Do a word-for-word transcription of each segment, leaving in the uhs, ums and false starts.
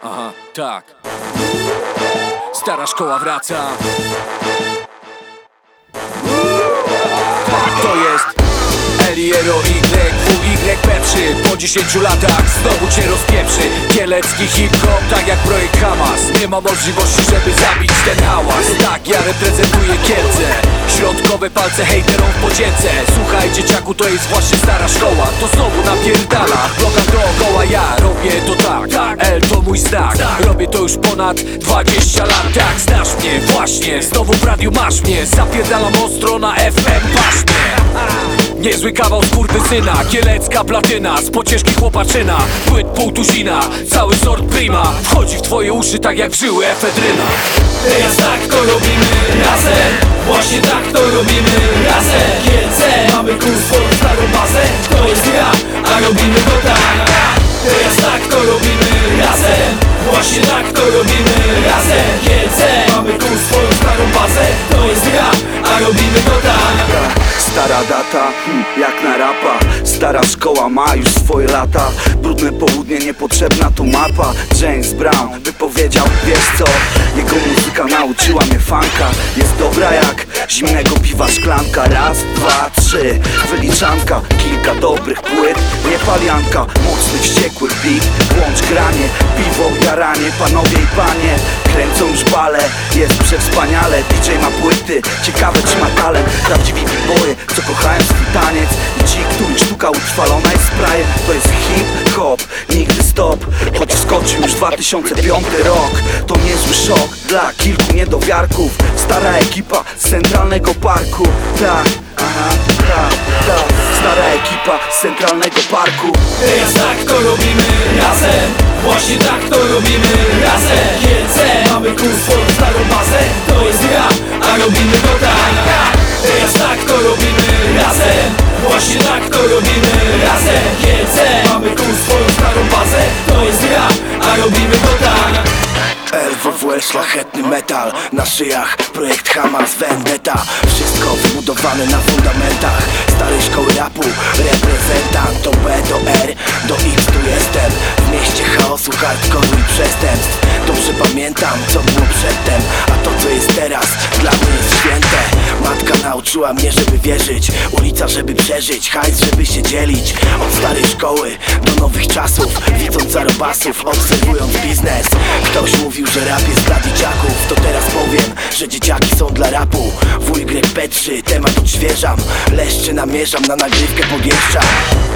Aha, tak. Stara szkoła wraca. To jest L I R O Y W Y P trzy. Po dziesięciu latach znowu cię rozpieprzy kielecki hip-hop, tak jak projekt Hamas. Nie ma możliwości, żeby zabić ten hałas. Tak, ja reprezentuję Kielce. Środkowe palce hejterom w podzięce. Słuchaj dzieciaku, to jest właśnie stara szkoła. To znowu napierdala, blokam dookoła. Ja robię to tak, tak. L to mój znak. Robię to już ponad dwadzieścia lat. Tak, znasz mnie, właśnie. Znowu w radiu masz mnie. Zapierdalam ostro na F M, pasz mnie. Niezły kawał skurwysyna, kielecka platyna, z pocieszki chłopaczyna, płyt pół tuzina, cały sort prima. Wchodzi w twoje uszy tak jak w żyły efedryna. Teraz tak to robimy razem, właśnie tak to robimy razem. Kielce, mamy kurs swoją starą bazę. To jest rap, a robimy to tak. Teraz tak to robimy razem, właśnie tak to robimy razem. Kielce, mamy kurs swoją starą bazę. To jest rap, a robimy to tak. Stara data, hmm, jak na rapa. Stara szkoła ma już swoje lata. Brudne południe, niepotrzebna tu mapa. James Brown wypowiedział, wiesz co? Jego muzyka nauczyła mnie funka. Jest dobra jak zimnego piwa szklanka. Raz, dwa, trzy, wyliczanka. Kilka dobrych płyt, nie palianka. Mocny, wściekły beat, włącz granie. Piwo, jaranie, panowie i panie. Kręcą już bale, jest przewspaniale. D J ma płyty, ciekawe czy ma talent. Prawdziwi b-boye, co kochają swój taniec. I ci, których sztuka utrwalona jest sprajem. To jest hip-hop, nigdy stop. Choć wskoczył już dwa tysiące piąty rok. To niezły szok dla kilku niedowiarków. Stara ekipa z Centralnego Parku. Tak, aha, tak, tak. Stara ekipa z Centralnego Parku. Teraz tak to robimy razem, właśnie tak to robimy razem. Kielce, mamy kurs swoją starą bazę. To jest rap, a robimy to tak. Teraz tak to robimy razem, właśnie tak to robimy razem. Kielce, mamy kurs swoją starą bazę. To jest rap, a robimy to tak. L W W L, szlachetny metal. Na szyjach projekt Hamas, Vendetta. Wszystko wybudowane na fundamentach starej szkoły rapu. Reprezentant to B do R, do X tu jestem. W mieście chaosu, hardkoru i przestępstw. Dobrze pamiętam co było przedtem, a to co jest teraz dla mnie jest święte. Matka nauczyła mnie, żeby wierzyć, ulica żeby przeżyć, hajs żeby się dzielić. Od starej szkoły do nowych czasów, widząc zarobasów, obserwując biznes. Ktoś mówił, że rap jest dla dzieciaków, to teraz powiem, że dzieciaki są dla rapu. W Y P trzy temat odświeżam, leszcze namierzam, na nagrywkę podjeżdżam.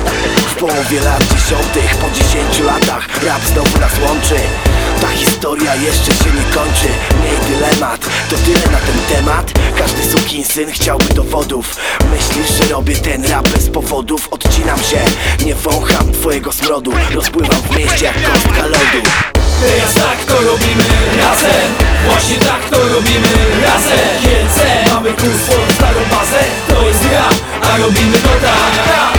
W połowie lat dziesiątych, po dziesięciu latach rap znowu nas łączy. Ta historia jeszcze się nie kończy, miej dylemat, to tyle na ten temat. Każdy sukinsyn chciałby dowodów. Myślisz, że robię ten rap bez powodów? Odcinam się, nie wącham twojego smrodu. Rozpływam w mieście jak kostka lodu. Teraz tak to robimy razem, właśnie tak to robimy razem. Kielce, mamy kurs swoją starą bazę. To jest rap, a robimy to tak.